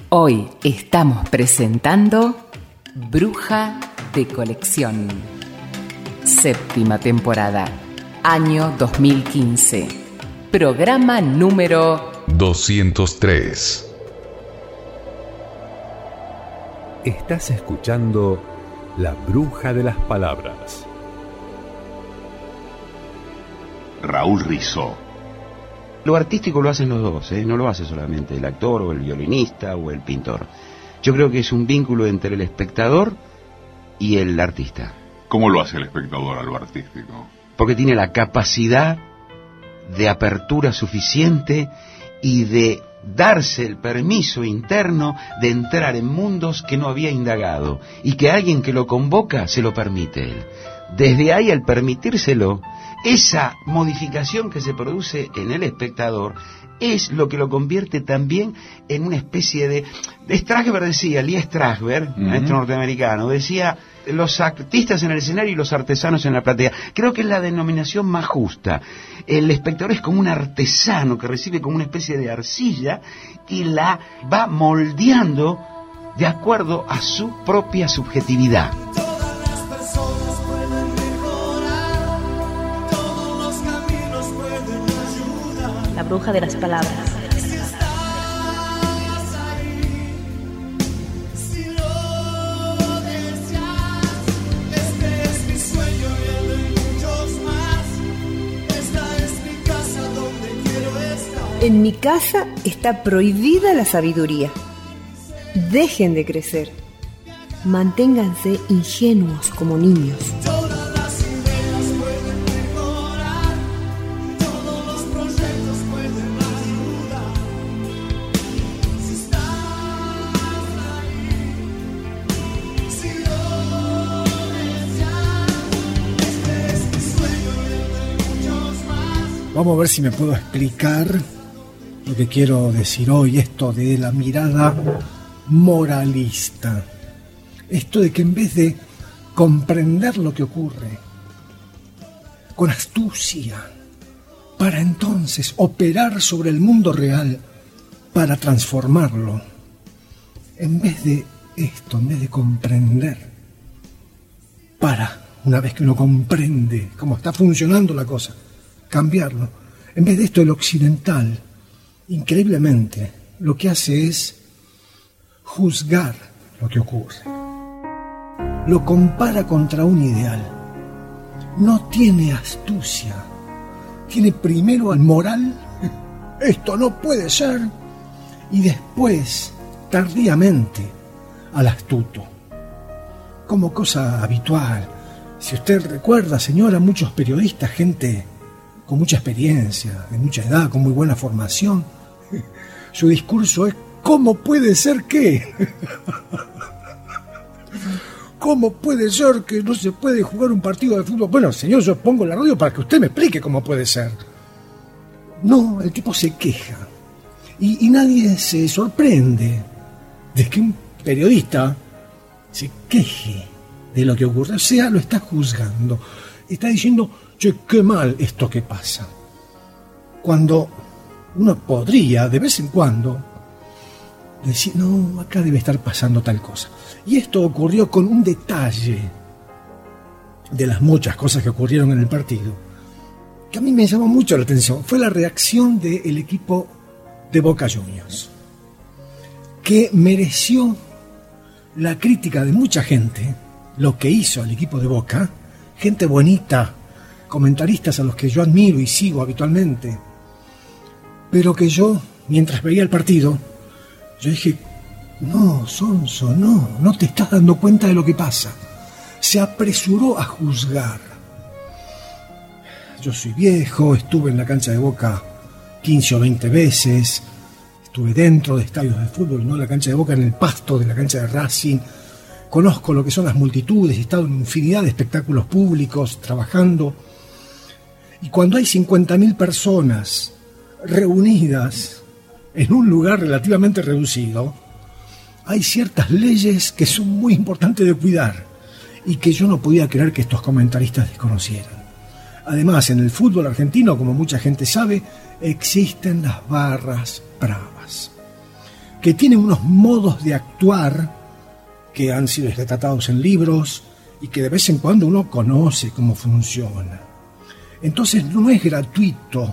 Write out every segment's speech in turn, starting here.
Hoy estamos presentando Bruja de Colección. 7ª temporada, año 2015. Programa número 203. Estás escuchando La Bruja de las Palabras. Raúl Rizzo. Lo artístico lo hacen los dos, no lo hace solamente el actor o el violinista o el pintor. Yo creo que es un vínculo entre el espectador y el artista. ¿Cómo lo hace el espectador a lo artístico? Porque tiene la capacidad de apertura suficiente y de darse el permiso interno de entrar en mundos que no había indagado y que alguien que lo convoca se lo permite él. Desde ahí, al permitírselo, esa modificación que se produce en el espectador es lo que lo convierte también en una especie de... Strasberg decía, Lee Strasberg, maestro norteamericano, decía, los artistas en el escenario y los artesanos en la platea. Creo que es la denominación más justa. El espectador es como un artesano que recibe como una especie de arcilla y la va moldeando de acuerdo a su propia subjetividad. La bruja de las palabras. En mi casa está prohibida la sabiduría. Dejen de crecer. Manténganse ingenuos como niños. Vamos a ver si me puedo explicar lo que quiero decir hoy, esto de la mirada moralista. Esto de que en vez de comprender lo que ocurre con astucia, para entonces operar sobre el mundo real, para transformarlo, en vez de esto, en vez de comprender, para, una vez que uno comprende cómo está funcionando la cosa, cambiarlo. En vez de esto, el occidental, increíblemente, lo que hace es juzgar lo que ocurre. Lo compara contra un ideal. No tiene astucia. Tiene primero al moral, esto no puede ser, y después, tardíamente, al astuto. Como cosa habitual. Si usted recuerda, señora, muchos periodistas, gente con mucha experiencia, de mucha edad, con muy buena formación, su discurso es ¿cómo puede ser que? ¿Cómo puede ser que no se puede jugar un partido de fútbol? Bueno, señor, yo pongo la radio para que usted me explique cómo puede ser. No, el tipo se queja. Y nadie se sorprende de que un periodista se queje de lo que ocurre. O sea, lo está juzgando. Está diciendo, che, qué mal esto que pasa. Cuando uno podría, de vez en cuando, decir, no, acá debe estar pasando tal cosa. Y esto ocurrió con un detalle de las muchas cosas que ocurrieron en el partido, que a mí me llamó mucho la atención. Fue la reacción del equipo de Boca Juniors, que mereció la crítica de mucha gente, lo que hizo el equipo de Boca, gente bonita, comentaristas a los que yo admiro y sigo habitualmente, pero que yo, mientras veía el partido, yo dije, no, Sonso, no te estás dando cuenta de lo que pasa. Se apresuró a juzgar. Yo soy viejo, estuve en la cancha de Boca 15 o 20 veces, estuve dentro de estadios de fútbol, no en la cancha de Boca, en el pasto de la cancha de Racing. Conozco lo que son las multitudes, he estado en infinidad de espectáculos públicos, trabajando. Y cuando hay 50.000 personas reunidas en un lugar relativamente reducido, hay ciertas leyes que son muy importantes de cuidar y que yo no podía creer que estos comentaristas desconocieran. Además, en el fútbol argentino, como mucha gente sabe, existen las barras bravas. que tiene unos modos de actuar que han sido retratados en libros y que de vez en cuando uno conoce cómo funciona. Entonces no es gratuito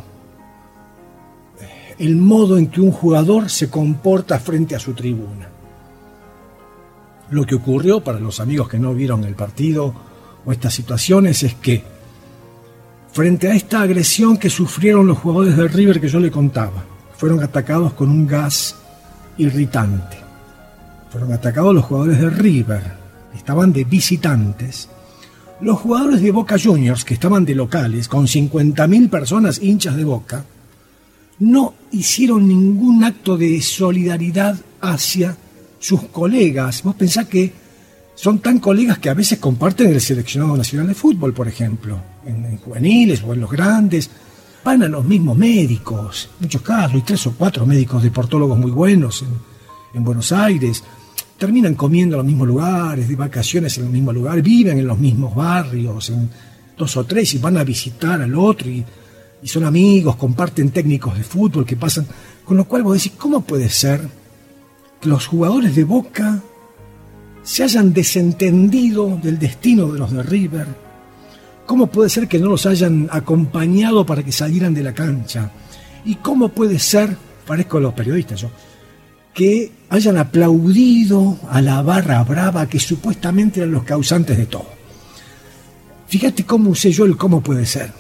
el modo en que un jugador se comporta frente a su tribuna. Lo que ocurrió, para los amigos que no vieron el partido o estas situaciones, es que frente a esta agresión que sufrieron los jugadores de River que yo le contaba, fueron atacados con un gas irritante. Fueron atacados los jugadores de River, estaban de visitantes. Los jugadores de Boca Juniors, que estaban de locales, con 50.000 personas hinchas de Boca, no hicieron ningún acto de solidaridad hacia sus colegas. Vos pensás que son tan colegas que a veces comparten el seleccionado nacional de fútbol, por ejemplo, en juveniles o en los grandes. Van a los mismos médicos, en muchos casos, hay 3 o 4 médicos deportólogos muy buenos en Buenos Aires. Terminan comiendo en los mismos lugares, de vacaciones en los mismos lugares, viven en los mismos barrios, en 2 o 3, y van a visitar al otro, y son amigos, comparten técnicos de fútbol que pasan. Con lo cual vos decís, ¿cómo puede ser que los jugadores de Boca se hayan desentendido del destino de los de River? ¿Cómo puede ser que no los hayan acompañado para que salieran de la cancha? ¿Y cómo puede ser, parezco a los periodistas yo, que hayan aplaudido a la barra brava que supuestamente eran los causantes de todo? Fíjate cómo usé yo el cómo puede ser.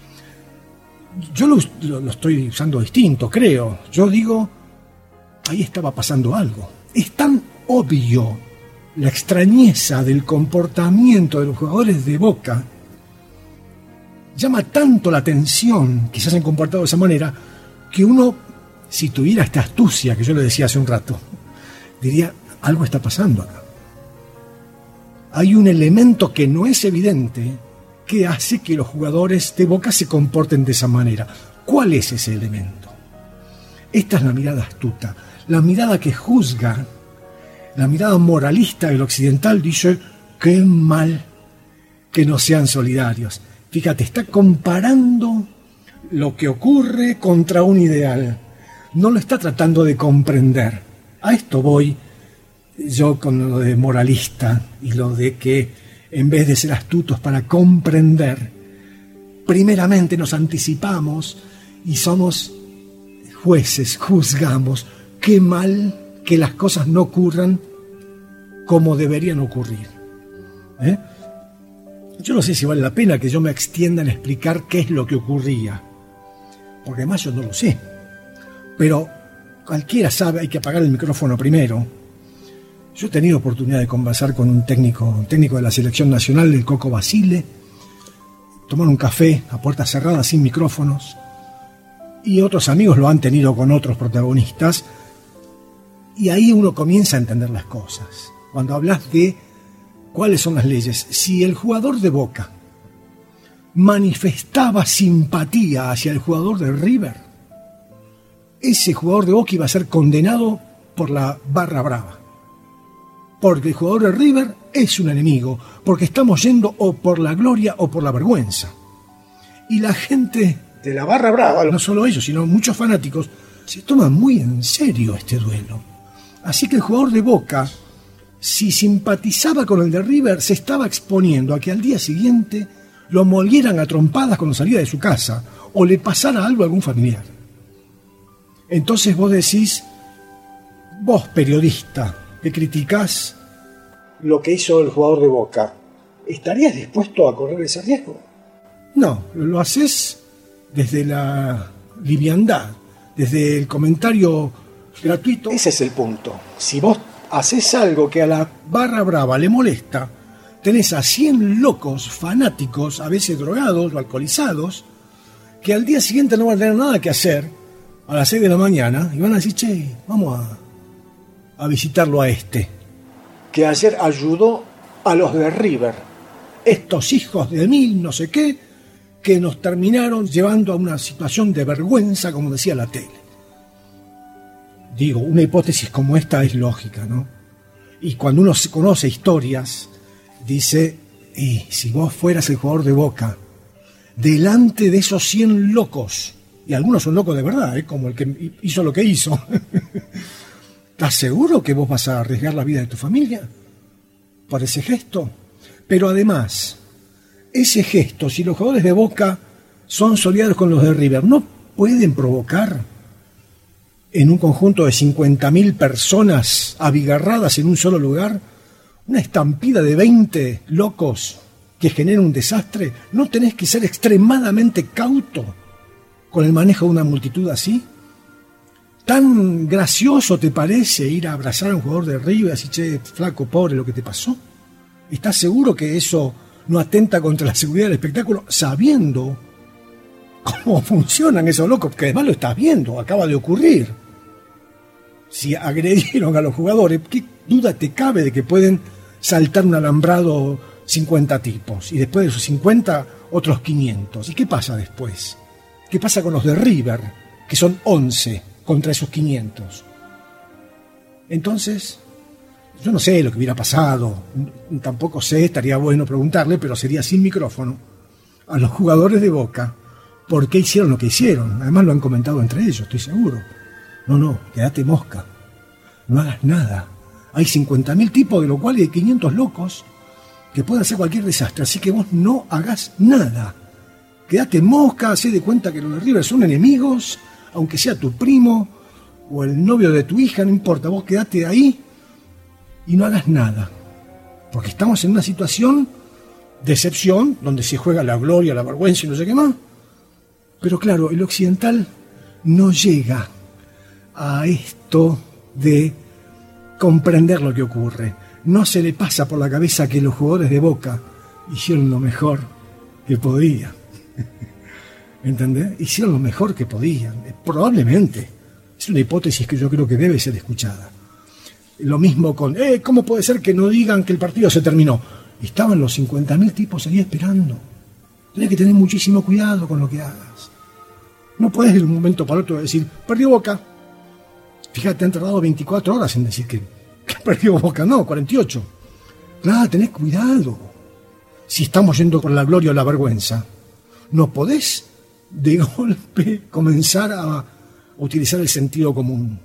Yo lo estoy usando distinto, creo. Yo digo, ahí estaba pasando algo. Es tan obvio la extrañeza del comportamiento de los jugadores de Boca, llama tanto la atención que se hayan comportado de esa manera, que uno, si tuviera esta astucia que yo le decía hace un rato, diría, algo está pasando acá. Hay un elemento que no es evidente que hace que los jugadores de Boca se comporten de esa manera. ¿Cuál es ese elemento? Esta es la mirada astuta, la mirada que juzga, la mirada moralista del occidental. Dice, qué mal que no sean solidarios. Fíjate, está comparando lo que ocurre contra un ideal. No lo está tratando de comprender. A esto voy yo con lo de moralista y lo de que en vez de ser astutos para comprender, primeramente nos anticipamos y somos jueces, juzgamos. Qué mal que las cosas no ocurran como deberían ocurrir. Yo no sé si vale la pena que yo me extienda en explicar qué es lo que ocurría, porque además yo no lo sé. Pero cualquiera sabe, hay que apagar el micrófono primero. Yo he tenido oportunidad de conversar con un técnico de la selección nacional, el Coco Basile, tomar un café a puertas cerradas sin micrófonos, y otros amigos lo han tenido con otros protagonistas, y ahí uno comienza a entender las cosas. Cuando hablas de cuáles son las leyes, si el jugador de Boca manifestaba simpatía hacia el jugador de River, ese jugador de Boca iba a ser condenado por la barra brava. Porque el jugador de River es un enemigo, porque estamos yendo o por la gloria o por la vergüenza. Y la gente de la barra brava, no solo ellos, sino muchos fanáticos, se toman muy en serio este duelo. Así que el jugador de Boca, si simpatizaba con el de River, se estaba exponiendo a que al día siguiente lo molieran a trompadas cuando salía de su casa, o le pasara algo a algún familiar. Entonces vos decís, vos periodista, que criticás lo que hizo el jugador de Boca, ¿estarías dispuesto a correr ese riesgo? No, lo haces desde la liviandad, desde el comentario gratuito. Ese es el punto. Si vos haces algo que a la barra brava le molesta, tenés a 100 locos fanáticos, a veces drogados o alcoholizados, que al día siguiente no van a tener nada que hacer a las 6 de la mañana y van a decir, che, vamos a visitarlo a este, que ayer ayudó a los de River, estos hijos de mil no sé qué, que nos terminaron llevando a una situación de vergüenza, como decía la tele. Digo, una hipótesis como esta es lógica, ¿no? Y cuando uno conoce historias, dice, si vos fueras el jugador de Boca, delante de esos 100 locos, y algunos son locos de verdad, como el que hizo lo que hizo, ¿Estás seguro que vos vas a arriesgar la vida de tu familia por ese gesto? Pero además, ese gesto, si los jugadores de Boca son solidarios con los de River, ¿no pueden provocar en un conjunto de 50.000 personas abigarradas en un solo lugar una estampida de 20 locos que genera un desastre? ¿No tenés que ser extremadamente cauto con el manejo de una multitud así? ¿Tan gracioso te parece ir a abrazar a un jugador de River y decir, che, flaco, pobre, lo que te pasó? ¿Estás seguro que eso no atenta contra la seguridad del espectáculo, sabiendo cómo funcionan esos locos? Que además lo estás viendo, acaba de ocurrir. Si agredieron a los jugadores, ¿qué duda te cabe de que pueden saltar un alambrado 50 tipos? Y después de esos 50, otros 500. ¿Y qué pasa después? ¿Qué pasa con los de River, que son 11 contra esos 500? Entonces, yo no sé lo que hubiera pasado, tampoco sé, estaría bueno preguntarle, pero sería sin micrófono, a los jugadores de Boca, por qué hicieron lo que hicieron. Además lo han comentado entre ellos, estoy seguro. No, quédate mosca, no hagas nada. Hay 50.000 tipos, de lo cual hay 500 locos que pueden hacer cualquier desastre, así que vos no hagas nada. Quédate mosca, hacé de cuenta que los de River son enemigos, aunque sea tu primo o el novio de tu hija, no importa, vos quédate ahí y no hagas nada, porque estamos en una situación de excepción, donde se juega la gloria, la vergüenza y no sé qué más. Pero claro, el occidental no llega a esto de comprender lo que ocurre. No se le pasa por la cabeza que los jugadores de Boca hicieron lo mejor que podían. ¿Entendés? Hicieron lo mejor que podían. Probablemente. Es una hipótesis que yo creo que debe ser escuchada. Lo mismo con, ¿cómo puede ser que no digan que el partido se terminó? Estaban los 50.000 tipos ahí esperando. Tenés que tener muchísimo cuidado con lo que hagas. No podés de un momento para otro decir, perdió Boca. Fíjate, han tardado 24 horas en decir que perdió Boca. No, 48. Claro, tenés cuidado. Si estamos yendo por la gloria o la vergüenza, no podés de golpe comenzar a utilizar el sentido común.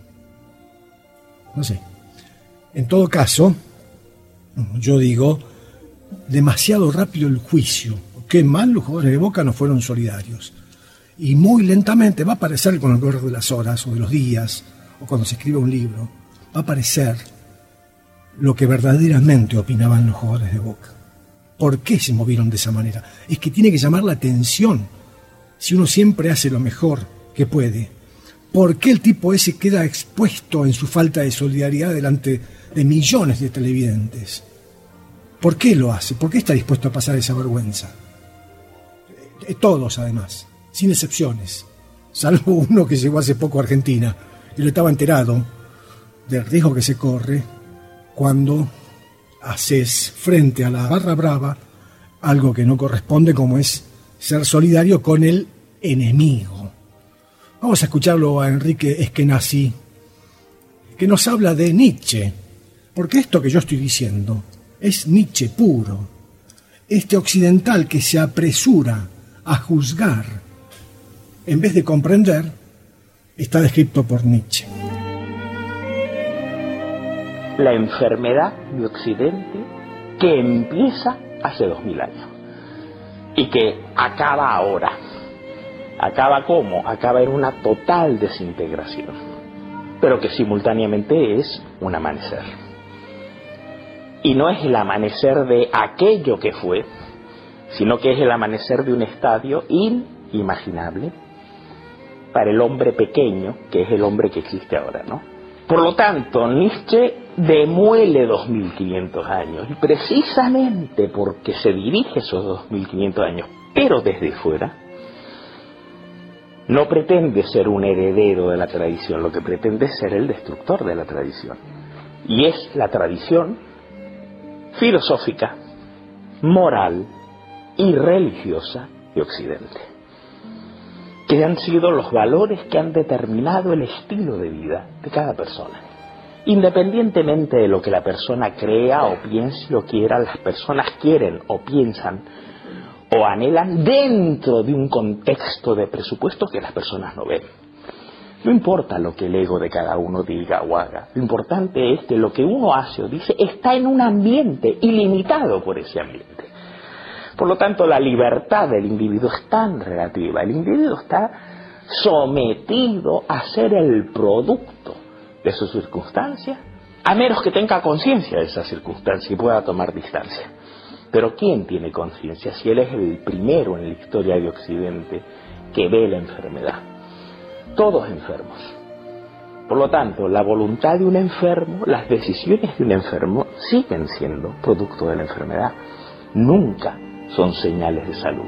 No sé. En todo caso, yo digo, demasiado rápido el juicio. Qué mal los jugadores de Boca no fueron solidarios. Y muy lentamente va a aparecer con el correr de las horas o de los días, o cuando se escribe un libro, va a aparecer lo que verdaderamente opinaban los jugadores de Boca. ¿Por qué se movieron de esa manera? Es que tiene que llamar la atención. Si uno siempre hace lo mejor que puede, ¿por qué el tipo ese queda expuesto en su falta de solidaridad delante de millones de televidentes? ¿Por qué lo hace? ¿Por qué está dispuesto a pasar esa vergüenza? Todos, además, sin excepciones, salvo uno que llegó hace poco a Argentina y no estaba enterado del riesgo que se corre cuando haces frente a la barra brava algo que no corresponde, como es ser solidario con el enemigo. Vamos a escucharlo a Enrique Eskenazi, que nos habla de Nietzsche, porque esto que yo estoy diciendo es Nietzsche puro. Este occidental que se apresura a juzgar en vez de comprender está descrito por Nietzsche. La enfermedad de Occidente que empieza hace 2000 años y que acaba ahora. ¿Acaba cómo? Acaba en una total desintegración, pero que simultáneamente es un amanecer. Y no es el amanecer de aquello que fue, sino que es el amanecer de un estadio inimaginable para el hombre pequeño, que es el hombre que existe ahora, ¿no? Por lo tanto, Nietzsche demuele 2500 años, y precisamente porque se dirige esos 2500 años, pero desde fuera, no pretende ser un heredero de la tradición, lo que pretende es ser el destructor de la tradición. Y es la tradición filosófica, moral y religiosa de Occidente, que han sido los valores que han determinado el estilo de vida de cada persona. Independientemente de lo que la persona crea o piense o quiera, las personas quieren o piensan o anhelan dentro de un contexto de presupuesto que las personas no ven. No importa lo que el ego de cada uno diga o haga, lo importante es que lo que uno hace o dice está en un ambiente ilimitado por ese ambiente. Por lo tanto, la libertad del individuo es tan relativa. El individuo está sometido a ser el producto de sus circunstancias, a menos que tenga conciencia de esa circunstancia y pueda tomar distancia. Pero ¿quién tiene conciencia si él es el primero en la historia de Occidente que ve la enfermedad? Todos enfermos. Por lo tanto, la voluntad de un enfermo, las decisiones de un enfermo siguen siendo producto de la enfermedad. Nunca son señales de salud.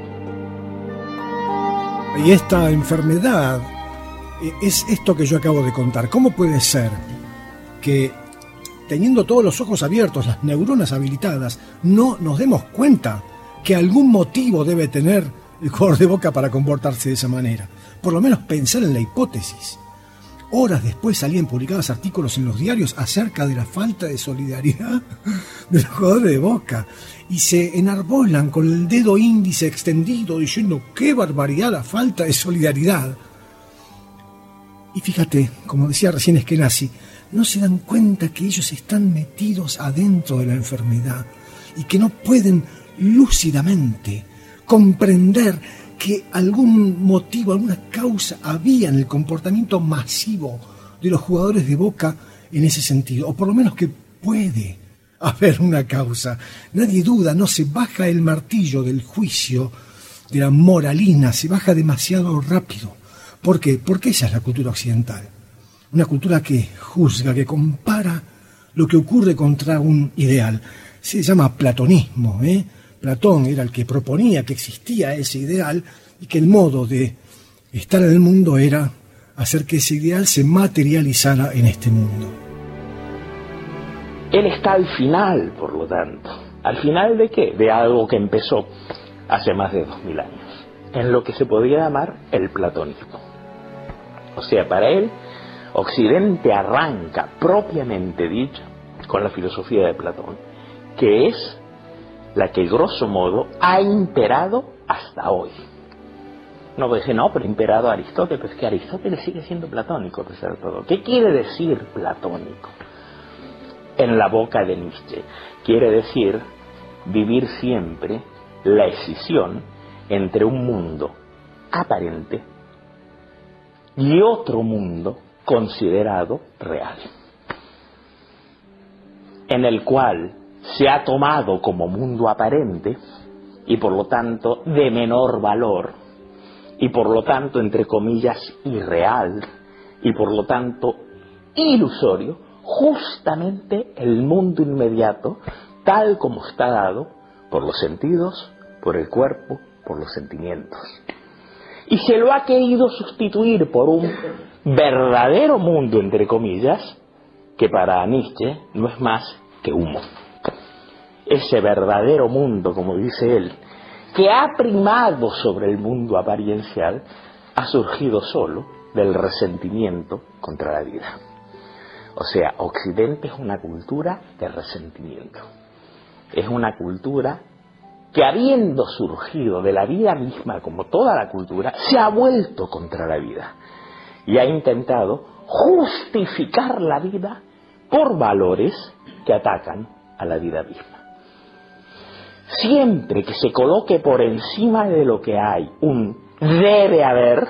Y esta enfermedad es esto que yo acabo de contar. ¿Cómo puede ser que, teniendo todos los ojos abiertos, las neuronas habilitadas, no nos demos cuenta que algún motivo debe tener el jugador de Boca para comportarse de esa manera? Por lo menos pensar en la hipótesis. Horas después salían publicados artículos en los diarios acerca de la falta de solidaridad de los jugadores de Boca, y se enarbolan con el dedo índice extendido diciendo qué barbaridad la falta de solidaridad. Y fíjate, como decía recién Eskenazi, no se dan cuenta que ellos están metidos adentro de la enfermedad y que no pueden lúcidamente comprender que algún motivo, alguna causa había en el comportamiento masivo de los jugadores de Boca en ese sentido, o por lo menos que puede haber una causa. Nadie duda, no se baja el martillo del juicio, de la moralina, se baja demasiado rápido. ¿Por qué? Porque esa es la cultura occidental. Una cultura que juzga, que compara lo que ocurre contra un ideal. Se llama platonismo, Platón era el que proponía que existía ese ideal y que el modo de estar en el mundo era hacer que ese ideal se materializara en este mundo. Él está al final, por lo tanto. ¿Al final de qué? De algo que empezó hace más de 2000 años, en lo que se podría llamar el platonismo. O sea, para él, Occidente arranca, propiamente dicho, con la filosofía de Platón, que es la que grosso modo ha imperado hasta hoy. No puede decir, no, pero imperado Aristóteles, pero es que Aristóteles sigue siendo platónico a pesar de todo. ¿Qué quiere decir platónico? En la boca de Nietzsche, quiere decir vivir siempre la escisión entre un mundo aparente y otro mundo considerado real, en el cual se ha tomado como mundo aparente y por lo tanto de menor valor y por lo tanto entre comillas irreal y por lo tanto ilusorio justamente el mundo inmediato tal como está dado por los sentidos, por el cuerpo, por los sentimientos. Y se lo ha querido sustituir por un verdadero mundo entre comillas que para Nietzsche no es más que humo. Ese verdadero mundo, como dice él, que ha primado sobre el mundo apariencial, ha surgido solo del resentimiento contra la vida. O sea, Occidente es una cultura de resentimiento. Es una cultura que, habiendo surgido de la vida misma, como toda la cultura, se ha vuelto contra la vida y ha intentado justificar la vida por valores que atacan a la vida misma. Siempre que se coloque por encima de lo que hay un debe haber,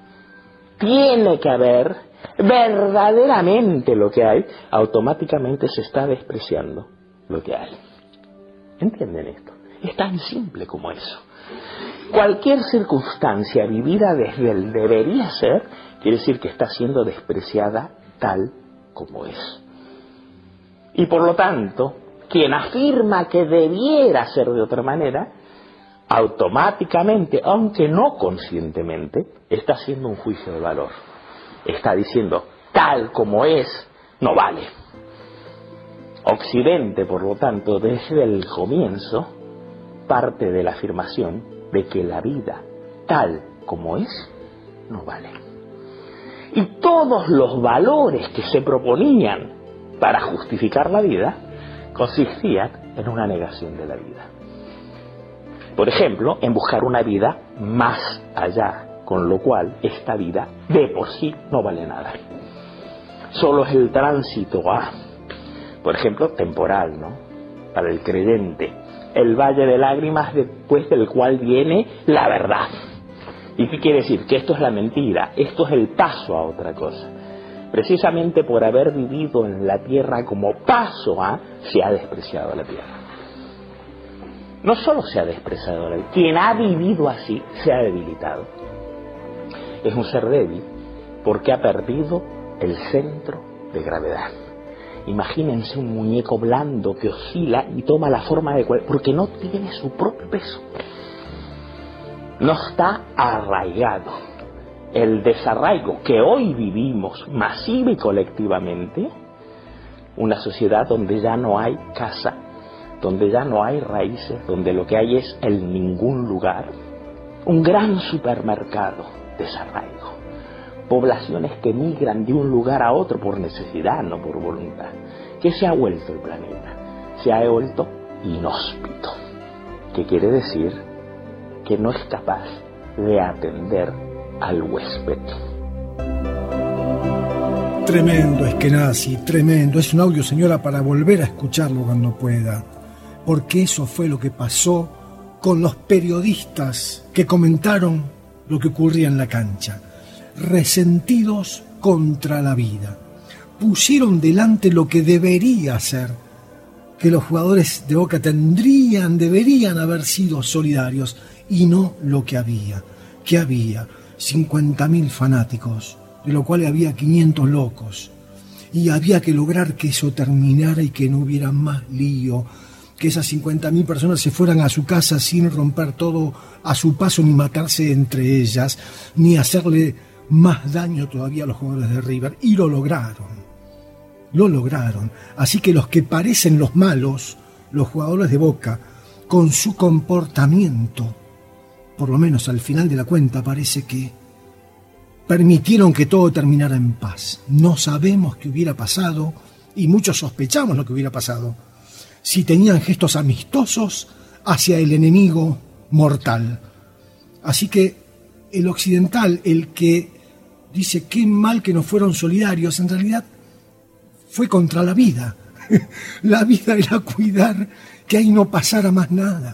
tiene que haber verdaderamente lo que hay, automáticamente se está despreciando lo que hay. ¿Entienden esto? Es tan simple como eso. Cualquier circunstancia vivida desde el debería ser, quiere decir que está siendo despreciada tal como es. Y por lo tanto, quien afirma que debiera ser de otra manera, automáticamente, aunque no conscientemente, está haciendo un juicio de valor. Está diciendo, tal como es, no vale. Occidente, por lo tanto, desde el comienzo, parte de la afirmación de que la vida, tal como es, no vale. Y todos los valores que se proponían para justificar la vida, consistían en una negación de la vida. Por ejemplo, en buscar una vida más allá, con lo cual esta vida de por sí no vale nada. Solo es el tránsito por ejemplo, temporal, ¿no? Para el creyente, el valle de lágrimas después del cual viene la verdad. ¿Y qué quiere decir? Que esto es la mentira, esto es el paso a otra cosa. Precisamente por haber vivido en la tierra como paso se ha despreciado la tierra. No solo se ha despreciado la tierra, quien ha vivido así se ha debilitado. Es un ser débil porque ha perdido el centro de gravedad. Imagínense un muñeco blando que oscila y toma la forma de porque no tiene su propio peso. No está arraigado. El desarraigo que hoy vivimos masiva y colectivamente, una sociedad donde ya no hay casa, donde ya no hay raíces, donde lo que hay es el ningún lugar, un gran supermercado, desarraigo, poblaciones que migran de un lugar a otro por necesidad, no por voluntad. ¿Qué se ha vuelto el planeta? Se ha vuelto inhóspito, que quiere decir que no es capaz de atender al huésped. Tremendo, Eskenazi, tremendo. Es un audio, señora, para volver a escucharlo cuando pueda, porque eso fue lo que pasó con los periodistas que comentaron lo que ocurría en la cancha. Resentidos contra la vida. Pusieron delante lo que debería ser, que los jugadores de Boca deberían haber sido solidarios, y no lo que había. ¿Qué había? 50.000 fanáticos, de lo cual había 500 locos. Y había que lograr que eso terminara y que no hubiera más lío, que esas 50.000 personas se fueran a su casa sin romper todo a su paso, ni matarse entre ellas, ni hacerle más daño todavía a los jugadores de River. Y lo lograron. Lo lograron. Así que los que parecen los malos, los jugadores de Boca, con su comportamiento, por lo menos al final de la cuenta, parece que permitieron que todo terminara en paz. No sabemos qué hubiera pasado, y muchos sospechamos lo que hubiera pasado, si tenían gestos amistosos hacia el enemigo mortal. Así que el occidental, el que dice qué mal que no fueron solidarios, en realidad fue contra la vida. La vida era cuidar que ahí no pasara más nada.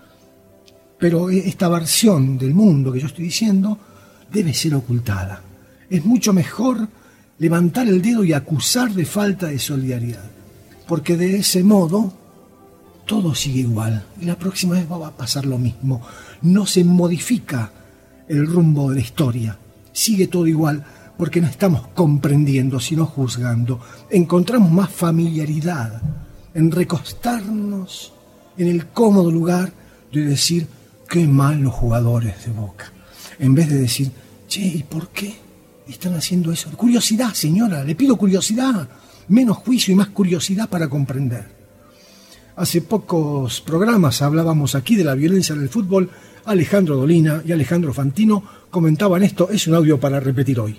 Pero esta versión del mundo que yo estoy diciendo debe ser ocultada. Es mucho mejor levantar el dedo y acusar de falta de solidaridad, porque de ese modo todo sigue igual y la próxima vez va a pasar lo mismo. No se modifica el rumbo de la historia, sigue todo igual, porque no estamos comprendiendo sino juzgando. Encontramos más familiaridad en recostarnos en el cómodo lugar de decir qué mal los jugadores de Boca, en vez de decir, che, ¿y por qué están haciendo eso? Curiosidad, señora, le pido curiosidad, menos juicio y más curiosidad para comprender. Hace pocos programas hablábamos aquí de la violencia en el fútbol. Alejandro Dolina y Alejandro Fantino comentaban esto. Es un audio para repetir hoy.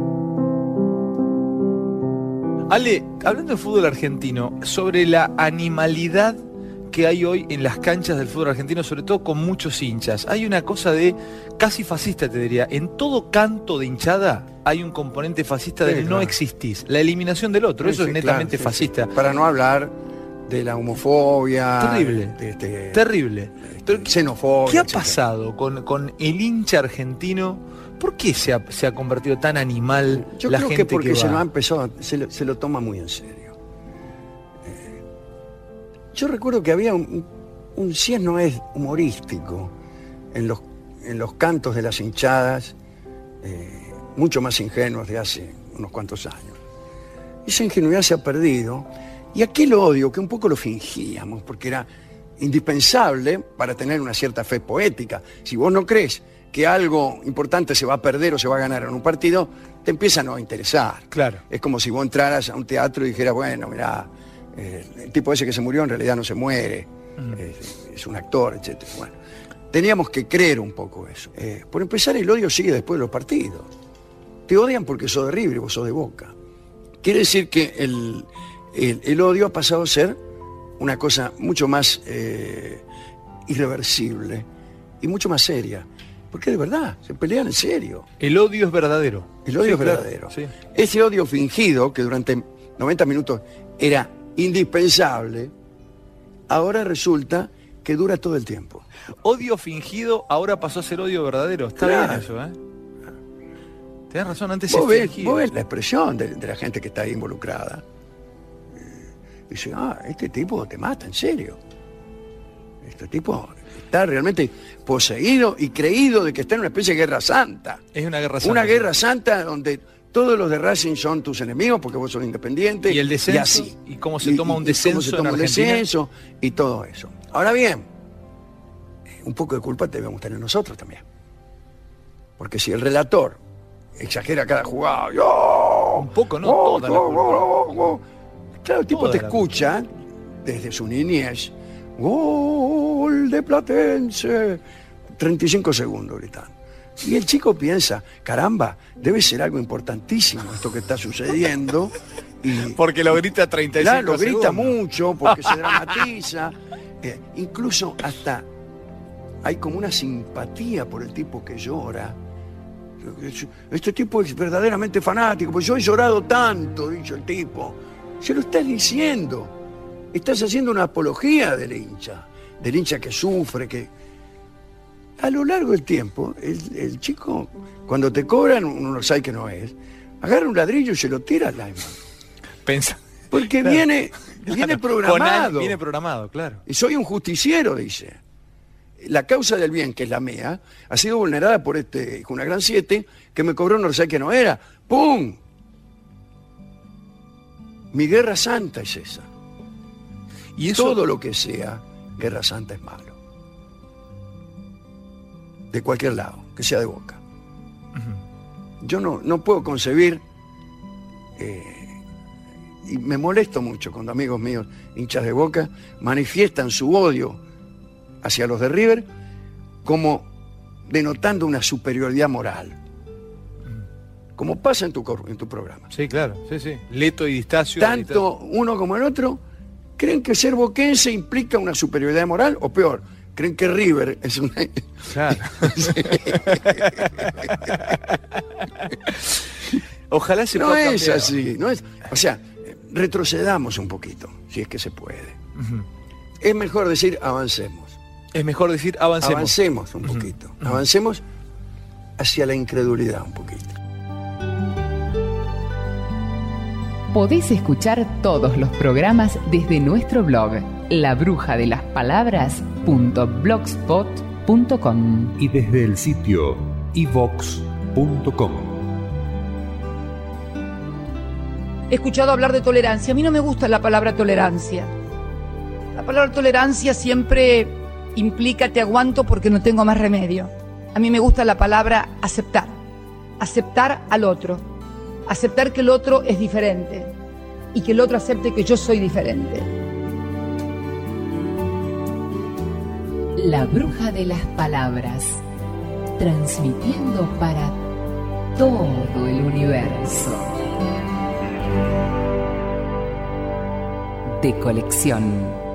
Ale, hablando de fútbol argentino, sobre la animalidad que hay hoy en las canchas del fútbol argentino, sobre todo con muchos hinchas. Hay una cosa de casi fascista, te diría. En todo canto de hinchada hay un componente fascista del no existís. La eliminación del otro, eso es netamente fascista. Para no hablar de la homofobia. Terrible, terrible. Pero, xenofobia. ¿Qué ha pasado con el hincha argentino? ¿Por qué se ha convertido tan animal Yo la creo gente que porque que va? se lo ha empezado, se lo toma muy en serio. Yo recuerdo que había un si es no es humorístico en los cantos de las hinchadas, mucho más ingenuos de hace unos cuantos años. Esa ingenuidad se ha perdido, y aquel odio que un poco lo fingíamos, porque era indispensable para tener una cierta fe poética. Si vos no crees que algo importante se va a perder o se va a ganar en un partido, te empieza a no interesar. Claro. Es como si vos entraras a un teatro y dijeras, bueno, mirá, el tipo ese que se murió en realidad no se muere, es un actor, etc. Bueno, teníamos que creer un poco eso. Por empezar, el odio sigue después de los partidos. Te odian porque sos de River y vos sos de Boca. Quiere decir que el odio ha pasado a ser una cosa mucho más irreversible y mucho más seria. Porque de verdad, se pelean en serio. El odio es verdadero. El odio Sí, es claro, verdadero. sí. Ese odio fingido, que durante 90 minutos era indispensable, ahora resulta que dura todo el tiempo. Odio fingido ahora pasó a ser odio verdadero. Está Claro. bien eso, ¿eh? Tenés razón, antes Vos se ves fingía. la expresión de la gente que está ahí involucrada. Dice, este tipo te mata, en serio. Este tipo está realmente poseído y creído de que está en una especie de guerra santa. Es una guerra santa. Una guerra santa donde todos los de Racing son tus enemigos porque vos sos independiente. Y el descenso, y así. y cómo se toma un descenso cómo se toma en un Argentina. descenso y todo eso. Ahora bien, un poco de culpa debemos tener nosotros también. Porque si el relator exagera cada jugada, un poco, no toda la culpa. Claro, el tipo Toda te la escucha desde su niñez. Gol de Platense. 35 segundos gritando. Y el chico piensa, caramba, debe ser algo importantísimo esto que está sucediendo. Y, Porque lo grita 35 claro, lo grita segundos. mucho porque se dramatiza. Incluso hasta hay como una simpatía por el tipo que llora. Este tipo es verdaderamente fanático, pues yo he llorado tanto, dice el tipo. Se lo estás diciendo. Estás haciendo una apología del hincha que sufre, que... A lo largo del tiempo, el chico, cuando te cobran, uno no sabe que no es, agarra un ladrillo y se lo tira al lineman. Pensa. Porque Claro. viene Claro, programado. Viene programado, claro. Y soy un justiciero, dice. La causa del bien, que es la mía, ha sido vulnerada por una gran 7 que me cobró no sé qué no era. ¡Pum! Mi guerra santa es esa. Y eso, Todo lo que sea guerra santa es malo. De cualquier lado, que sea de Boca. Yo no puedo concebir, y me molesto mucho cuando amigos míos, hinchas de Boca, manifiestan su odio hacia los de River como denotando una superioridad moral. Como pasa en tu programa. Sí, claro, sí. Leto y Distacio. Tanto uno como el otro creen que ser boquense implica una superioridad moral, o peor, creen que River es una... Claro. Ojalá se No pueda es cambiar. así, no es... O sea, retrocedamos un poquito, si es que se puede. Es mejor decir avancemos. Es mejor decir avancemos. Avancemos un poquito. Avancemos hacia la incredulidad un poquito. Podés escuchar todos los programas desde nuestro blog labrujadelaspalabras.blogspot.com y desde el sitio ivox.com. He escuchado hablar de tolerancia. A mí no me gusta la palabra tolerancia. La palabra tolerancia siempre implica te aguanto porque no tengo más remedio. A mí me gusta la palabra aceptar. Aceptar al otro. Aceptar que el otro es diferente. Y que el otro acepte que yo soy diferente. La Bruja de las Palabras, transmitiendo para todo el universo. De colección.